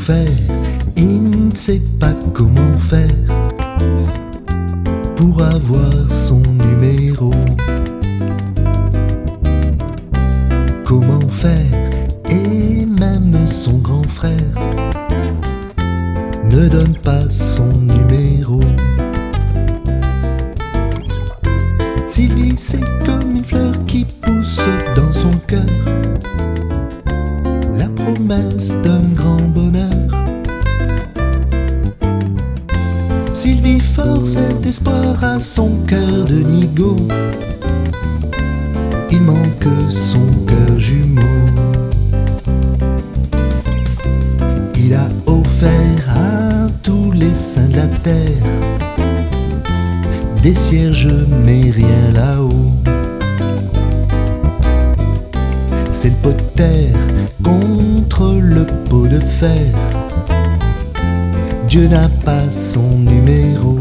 faire, il ne sait pas comment faire pour avoir son numéro. Comment faire, et même son grand frère ne donne pas son numéro. Sylvie, c'est comme une fleur qui pousse dans son cœur, la promesse d'un grand bonheur. Sylvie force cet espoir à son cœur de nigo. Il manque son cœur jumeau. Il a offert à tous les saints de la terre des cierges mais rien là-haut. C'est le pot de terre contre le pot de fer. Dieu n'a pas son numéro.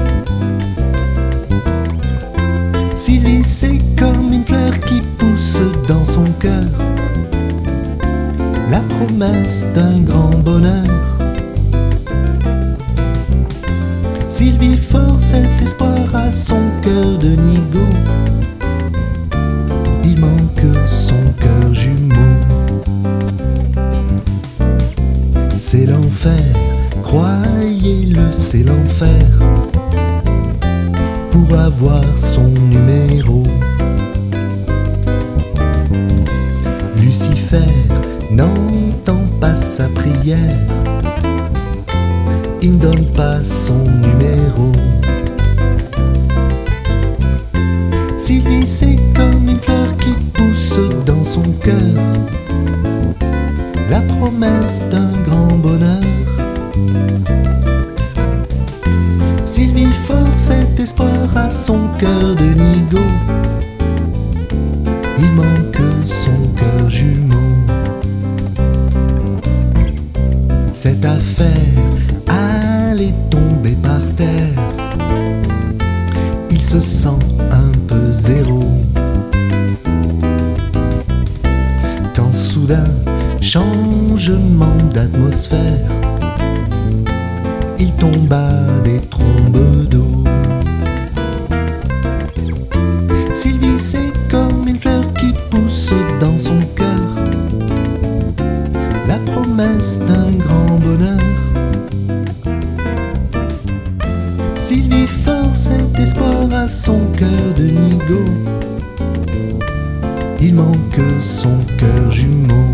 Sylvie, c'est comme une fleur qui pousse dans son cœur, la promesse d'un grand bonheur. Sylvie force cet espoir à son cœur de nigo. Il manque son cœur jumeau. C'est l'enfer, croyez-le, c'est l'enfer pour avoir son numéro. Lucifer n'entend pas sa prière, il ne donne pas son numéro. Sylvie, c'est comme une fleur qui pousse dans son cœur, la promesse d'un grand bonheur. Sylvie force cet espoir à son cœur de nigo. Il manque son cœur jumeau. Cette affaire allait tomber par terre. Il se sent un peu zéro quand soudain, changement d'atmosphère, il tombe à des trombes d'eau. Sylvie, c'est comme une fleur qui pousse dans son cœur, la promesse d'un grand bonheur. Sylvie force cet espoir à son cœur de nigo. Il manque son cœur jumeau.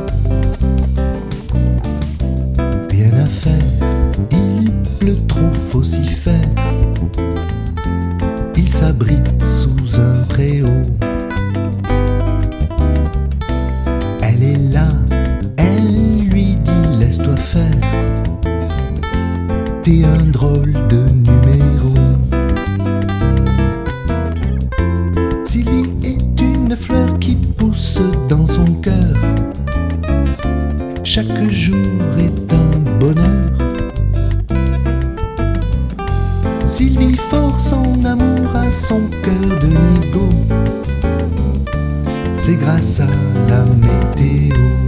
Rien à faire, il pleut trop, faut s'y faire. Il s'abrite sous un préau. Elle est là, elle lui dit laisse-toi faire. T'es un drôle de numéro. Sylvie est une fleur qui pousse dans son cœur. Chaque jour est un bonheur. Sylvie force son amour à son cœur de nigo. C'est grâce à la météo.